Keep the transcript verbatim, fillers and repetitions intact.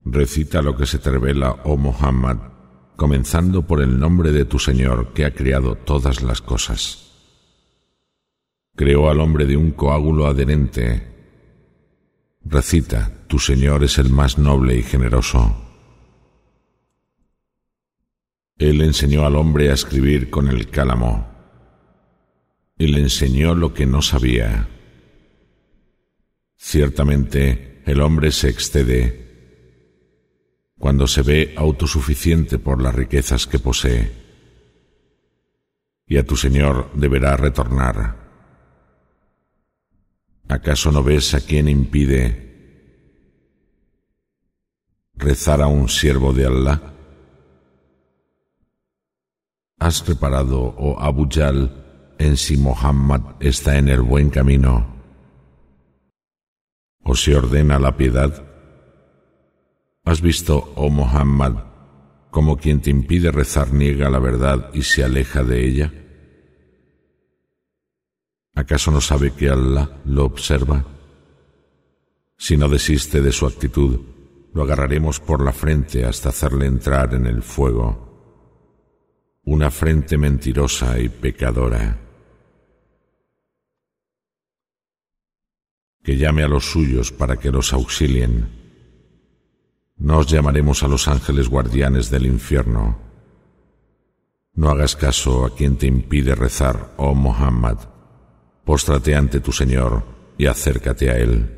Recita lo que se te revela, oh Muhammad, comenzando por el nombre de tu Señor que ha creado todas las cosas. Creó al hombre de un coágulo adherente. Recita, tu Señor es el más noble y generoso. Él enseñó al hombre a escribir con el cálamo y le enseñó lo que no sabía. Ciertamente, el hombre se excede cuando se ve autosuficiente por las riquezas que posee, y a tu Señor deberá retornar. ¿Acaso no ves a quien impide rezar a un siervo de Allah? ¿Has reparado, oh Abu Jahl, en si Muhammad está en el buen camino o se ordena la piedad? ¿Has visto, oh Muhammad, cómo quien te impide rezar niega la verdad y se aleja de ella? ¿Acaso no sabe que Allah lo observa? Si no desiste de su actitud, lo agarraremos por la frente hasta hacerle entrar en el fuego, una frente mentirosa y pecadora. Que llame a los suyos para que los auxilien. No os llamaremos a los ángeles guardianes del infierno. No hagas caso a quien te impide rezar, oh Muhammad. Póstrate ante tu Señor y acércate a Él.